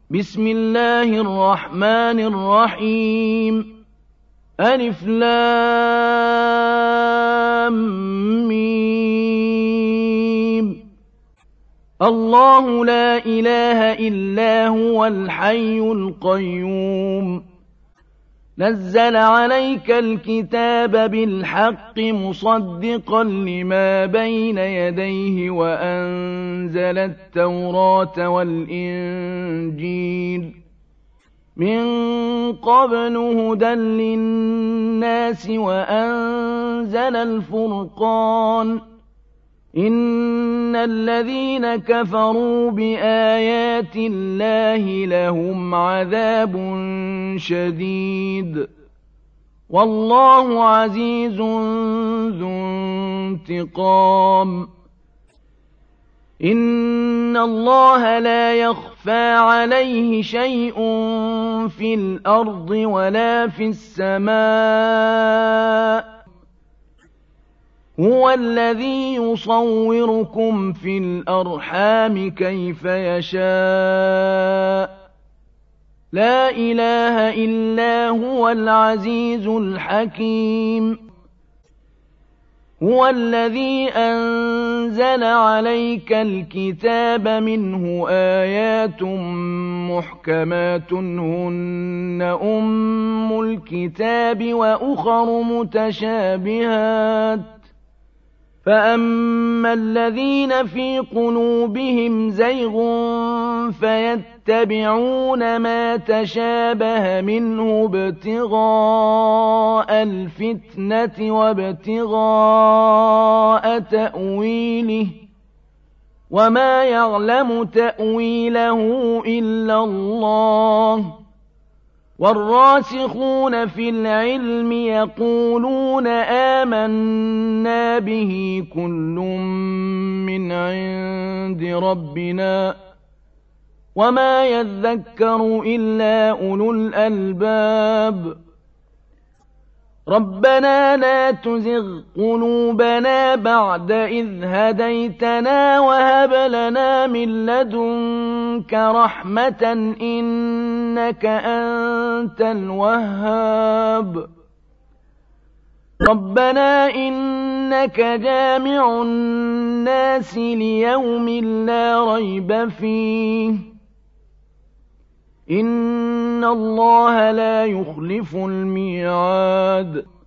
بسم الله الرحمن الرحيم ألف لام ميم الله لا إله إلا هو الحي القيوم نزل عليك الكتاب بالحق مصدقا لما بين يديه وأنزل التوراة والإنجيل من قبل هدى للناس وأنزل الفرقان إن الذين كفروا بآيات الله لهم عذاب شديد والله عزيز ذو انتقام إن الله لا يخفى عليه شيء في الأرض ولا في السماء هو الذي يصوركم في الأرحام كيف يشاء لا إله إلا هو العزيز الحكيم هو الذي أنزل عليك الكتاب منه آيات محكمات هن أم الكتاب وأخر متشابهات فأما الذين في قلوبهم زيغ فيتبعون ما تشابه منه ابتغاء الفتنة وابتغاء تأويله وما يعلم تأويله إلا الله والراسخون في العلم يقولون آمنا به كل من عند ربنا وما يذكر إلا أولو الألباب ربنا لا تزغ قلوبنا بعد إذ هديتنا وهب لنا من لدنك رحمة إنك أنت الوهاب ربنا إنك جامع الناس ليوم لا ريب فيه إن الله لا يخلف الميعاد